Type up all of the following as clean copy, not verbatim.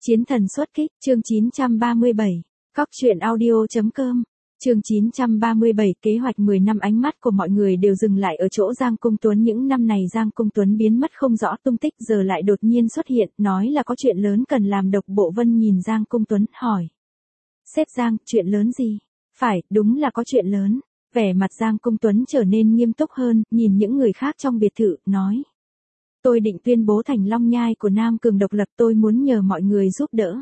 Chiến thần xuất kích, chương 937. Cóc truyện audio.com. Chương 937, kế hoạch 10 năm. Ánh mắt của mọi người đều dừng lại ở chỗ Giang Cung Tuấn. Những năm này Giang Cung Tuấn biến mất không rõ tung tích, giờ lại đột nhiên xuất hiện, nói là có chuyện lớn cần làm. Độc Bộ Vân nhìn Giang Cung Tuấn, hỏi. Sếp Giang, chuyện lớn gì? Phải, đúng là có chuyện lớn. Vẻ mặt Giang Cung Tuấn trở nên nghiêm túc hơn, nhìn những người khác trong biệt thự, nói. Tôi định tuyên bố Thành Long Nhai của Nam Cường độc lập, tôi muốn nhờ mọi người giúp đỡ.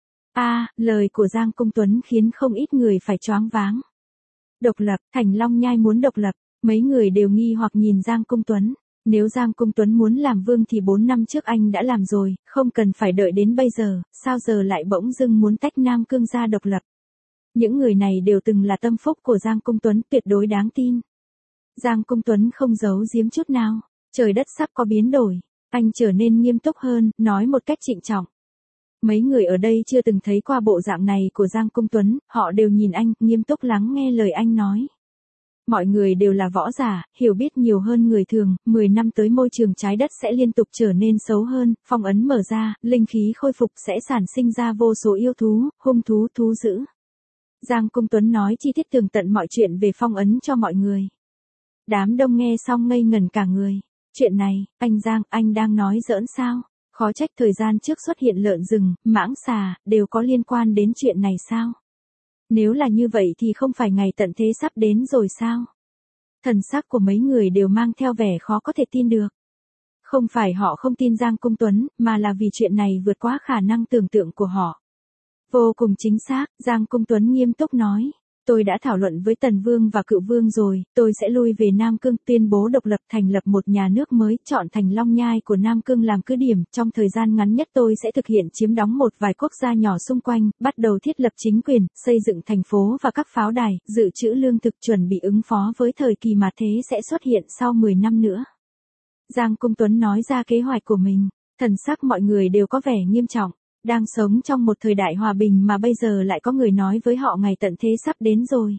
Lời của Giang Cung Tuấn khiến không ít người phải choáng váng. Độc lập, Thành Long Nhai muốn độc lập, mấy người đều nghi hoặc nhìn Giang Cung Tuấn. Nếu Giang Cung Tuấn muốn làm vương thì 4 năm trước anh đã làm rồi, không cần phải đợi đến bây giờ, sao giờ lại bỗng dưng muốn tách Nam Cương ra độc lập. Những người này đều từng là tâm phúc của Giang Cung Tuấn, tuyệt đối đáng tin. Giang Cung Tuấn không giấu giếm chút nào. Trời đất sắp có biến đổi, anh trở nên nghiêm túc hơn, nói một cách trịnh trọng. Mấy người ở đây chưa từng thấy qua bộ dạng này của Giang Cung Tuấn, họ đều nhìn anh, nghiêm túc lắng nghe lời anh nói. Mọi người đều là võ giả, hiểu biết nhiều hơn người thường, 10 năm tới môi trường trái đất sẽ liên tục trở nên xấu hơn, phong ấn mở ra, linh khí khôi phục sẽ sản sinh ra vô số yêu thú, hung thú, thú dữ. Giang Cung Tuấn nói chi tiết tường tận mọi chuyện về phong ấn cho mọi người. Đám đông nghe xong ngây ngẩn cả người. Chuyện này, anh Giang, anh đang nói giỡn sao? Khó trách thời gian trước xuất hiện lợn rừng, mãng xà, đều có liên quan đến chuyện này sao? Nếu là như vậy thì không phải ngày tận thế sắp đến rồi sao? Thần sắc của mấy người đều mang theo vẻ khó có thể tin được. Không phải họ không tin Giang Cung Tuấn, mà là vì chuyện này vượt quá khả năng tưởng tượng của họ. Vô cùng chính xác, Giang Cung Tuấn nghiêm túc nói. Tôi đã thảo luận với Tần Vương và Cựu Vương rồi, tôi sẽ lui về Nam Cương, tuyên bố độc lập, thành lập một nhà nước mới, chọn Thành Long Nhai của Nam Cương làm cứ điểm. Trong thời gian ngắn nhất tôi sẽ thực hiện chiếm đóng một vài quốc gia nhỏ xung quanh, bắt đầu thiết lập chính quyền, xây dựng thành phố và các pháo đài, dự trữ lương thực, chuẩn bị ứng phó với thời kỳ mà thế sẽ xuất hiện sau 10 năm nữa. Giang Cung Tuấn nói ra kế hoạch của mình, thần sắc mọi người đều có vẻ nghiêm trọng. Đang sống trong một thời đại hòa bình mà bây giờ lại có người nói với họ ngày tận thế sắp đến rồi.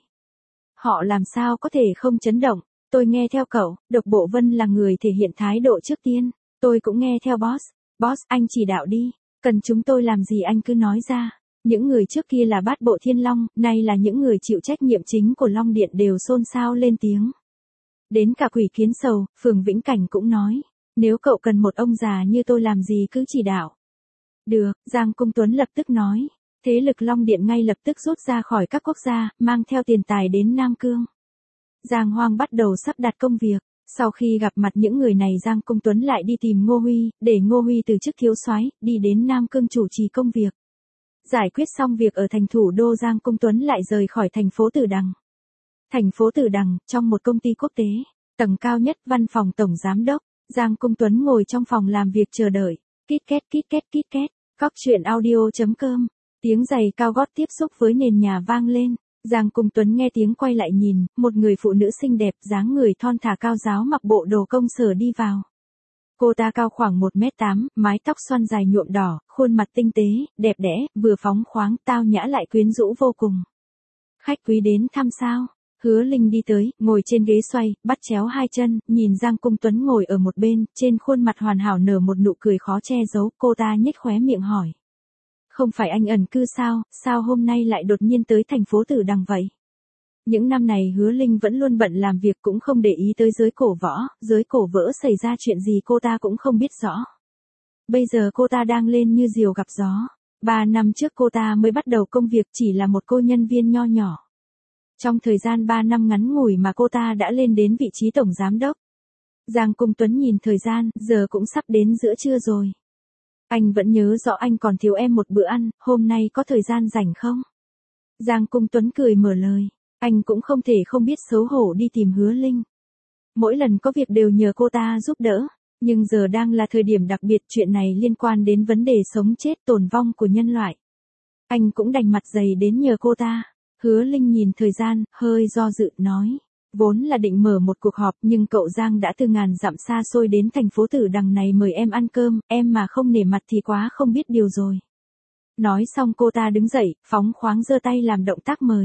Họ làm sao có thể không chấn động? Tôi nghe theo cậu, Độc Bộ Vân là người thể hiện thái độ trước tiên. Tôi cũng nghe theo boss. Boss, anh chỉ đạo đi. Cần chúng tôi làm gì anh cứ nói ra. Những người trước kia là bát bộ thiên long, nay là những người chịu trách nhiệm chính của Long Điện đều xôn xao lên tiếng. Đến cả Quỷ Kiến Sầu, Phường Vĩnh Cảnh cũng nói. Nếu cậu cần một ông già như tôi làm gì cứ chỉ đạo. Được, Giang Cung Tuấn lập tức nói. Thế lực Long Điện ngay lập tức rút ra khỏi các quốc gia, mang theo tiền tài đến Nam Cương. Giang Hoang bắt đầu sắp đặt công việc. Sau khi gặp mặt những người này, Giang Cung Tuấn lại đi tìm Ngô Huy, để Ngô Huy từ chức thiếu soái, đi đến Nam Cương chủ trì công việc. Giải quyết xong việc ở thành thủ đô, Giang Cung Tuấn lại rời khỏi thành phố Tử Đằng. Thành phố Tử Đằng, trong một công ty quốc tế, tầng cao nhất, văn phòng tổng giám đốc, Giang Cung Tuấn ngồi trong phòng làm việc chờ đợi. Kít két kít két kít két. Cóc truyện audio.com. Tiếng giày cao gót tiếp xúc với nền nhà vang lên. Giang Cung Tuấn nghe tiếng quay lại nhìn, một người phụ nữ xinh đẹp, dáng người thon thả cao ráo, mặc bộ đồ công sở đi vào. Cô ta cao khoảng 1m8, mái tóc xoăn dài nhuộm đỏ, khuôn mặt tinh tế, đẹp đẽ, vừa phóng khoáng, tao nhã lại quyến rũ vô cùng. Khách quý đến thăm sao? Hứa Linh đi tới, ngồi trên ghế xoay, bắt chéo hai chân, nhìn Giang Cung Tuấn ngồi ở một bên, trên khuôn mặt hoàn hảo nở một nụ cười khó che giấu, cô ta nhếch khóe miệng hỏi. Không phải anh ẩn cư sao, sao hôm nay lại đột nhiên tới thành phố Tử Đằng vậy? Những năm này Hứa Linh vẫn luôn bận làm việc, cũng không để ý tới giới cổ võ, giới cổ vỡ xảy ra chuyện gì cô ta cũng không biết rõ. Bây giờ cô ta đang lên như diều gặp gió. 3 năm trước cô ta mới bắt đầu công việc, chỉ là một cô nhân viên nho nhỏ. Trong thời gian 3 năm ngắn ngủi mà cô ta đã lên đến vị trí tổng giám đốc. Giang Cung Tuấn nhìn thời gian, giờ cũng sắp đến giữa trưa rồi. Anh vẫn nhớ rõ anh còn thiếu em một bữa ăn, hôm nay có thời gian rảnh không? Giang Cung Tuấn cười mở lời. Anh cũng không thể không biết xấu hổ đi tìm Hứa Linh. Mỗi lần có việc đều nhờ cô ta giúp đỡ. Nhưng giờ đang là thời điểm đặc biệt, chuyện này liên quan đến vấn đề sống chết tồn vong của nhân loại. Anh cũng đành mặt dày đến nhờ cô ta. Hứa Linh nhìn thời gian, hơi do dự, nói. Vốn là định mở một cuộc họp, nhưng cậu Giang đã từ ngàn dặm xa xôi đến thành phố Tử Đằng này mời em ăn cơm, em mà không nể mặt thì quá không biết điều rồi. Nói xong cô ta đứng dậy, phóng khoáng giơ tay làm động tác mời.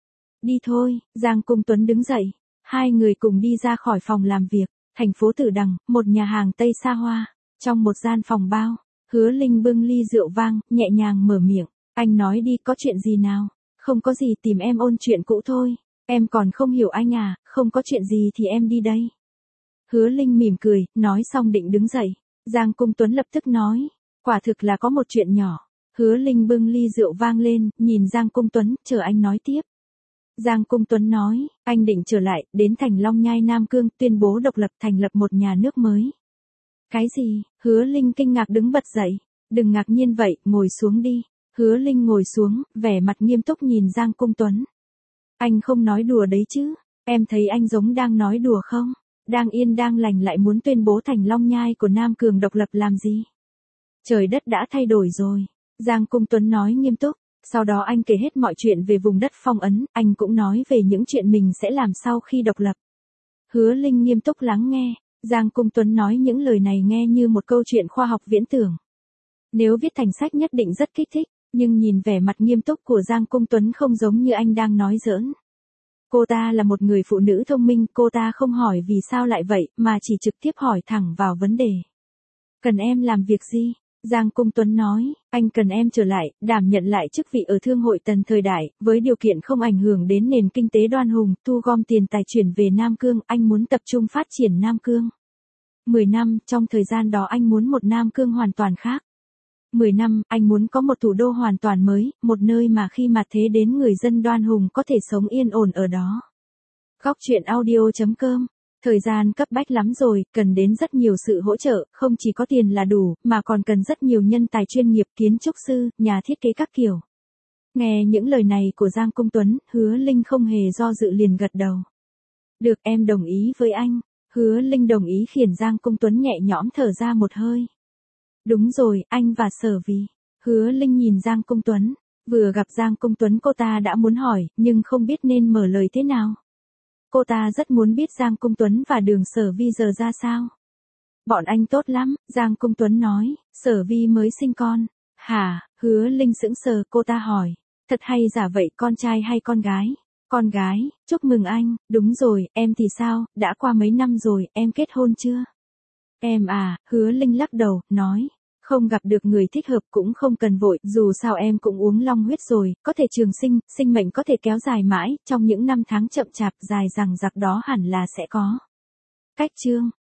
Đi thôi, Giang Cung Tuấn đứng dậy. Hai người cùng đi ra khỏi phòng làm việc. Thành phố Tử Đằng, một nhà hàng Tây xa hoa. Trong một gian phòng bao, Hứa Linh bưng ly rượu vang, nhẹ nhàng mở miệng. Anh nói đi, có chuyện gì nào? Không có gì, tìm em ôn chuyện cũ thôi. Em còn không hiểu anh à, không có chuyện gì thì em đi đây. Hứa Linh mỉm cười, nói xong định đứng dậy. Giang Cung Tuấn lập tức nói. Quả thực là có một chuyện nhỏ. Hứa Linh bưng ly rượu vang lên, nhìn Giang Cung Tuấn, chờ anh nói tiếp. Giang Cung Tuấn nói, anh định trở lại, đến thành Long Nhai Nam Cương, tuyên bố độc lập, thành lập một nhà nước mới. Cái gì? Hứa Linh kinh ngạc đứng bật dậy. Đừng ngạc nhiên vậy, ngồi xuống đi. Hứa Linh ngồi xuống, vẻ mặt nghiêm túc nhìn Giang Cung Tuấn. Anh không nói đùa đấy chứ? Em thấy anh giống đang nói đùa không? Đang yên đang lành lại muốn tuyên bố thành Long Nhai của Nam Cường độc lập làm gì? Trời đất đã thay đổi rồi. Giang Cung Tuấn nói nghiêm túc. Sau đó anh kể hết mọi chuyện về vùng đất phong ấn, anh cũng nói về những chuyện mình sẽ làm sau khi độc lập. Hứa Linh nghiêm túc lắng nghe. Giang Cung Tuấn nói những lời này nghe như một câu chuyện khoa học viễn tưởng. Nếu viết thành sách nhất định rất kích thích, nhưng nhìn vẻ mặt nghiêm túc của Giang Cung Tuấn không giống như anh đang nói giỡn. Cô ta là một người phụ nữ thông minh, cô ta không hỏi vì sao lại vậy, mà chỉ trực tiếp hỏi thẳng vào vấn đề. Cần em làm việc gì? Giang Cung Tuấn nói, anh cần em trở lại, đảm nhận lại chức vị ở Thương hội Tần thời đại, với điều kiện không ảnh hưởng đến nền kinh tế đoan hùng, thu gom tiền tài chuyển về Nam Cương, anh muốn tập trung phát triển Nam Cương. 10 năm, trong thời gian đó anh muốn một Nam Cương hoàn toàn khác. 10 năm, anh muốn có một thủ đô hoàn toàn mới, một nơi mà khi mặt thế đến người dân đoan hùng có thể sống yên ổn ở đó. Góc truyện audio.com. Thời gian cấp bách lắm rồi, cần đến rất nhiều sự hỗ trợ, không chỉ có tiền là đủ, mà còn cần rất nhiều nhân tài chuyên nghiệp, kiến trúc sư, nhà thiết kế các kiểu. Nghe những lời này của Giang Cung Tuấn, Hứa Linh không hề do dự liền gật đầu. Được, em đồng ý với anh. Hứa Linh đồng ý khiến Giang Cung Tuấn nhẹ nhõm thở ra một hơi. Đúng rồi, anh và Sở Vi. Hứa Linh nhìn Giang Cung Tuấn. Vừa gặp Giang Cung Tuấn cô ta đã muốn hỏi, nhưng không biết nên mở lời thế nào. Cô ta rất muốn biết Giang Cung Tuấn và Đường Sở Vi giờ ra sao. Bọn anh tốt lắm, Giang Cung Tuấn nói, Sở Vi mới sinh con. Hả? Hứa Linh sững sờ, cô ta hỏi. Thật hay giả vậy, con trai hay con gái? Con gái, chúc mừng anh. Đúng rồi, em thì sao, đã qua mấy năm rồi, em kết hôn chưa? Em à, Hứa Linh lắc đầu, nói. Không gặp được người thích hợp cũng không cần vội, dù sao em cũng uống long huyết rồi, có thể trường sinh, sinh mệnh có thể kéo dài mãi, trong những năm tháng chậm chạp dài dằng dặc đó hẳn là sẽ có. Cách chương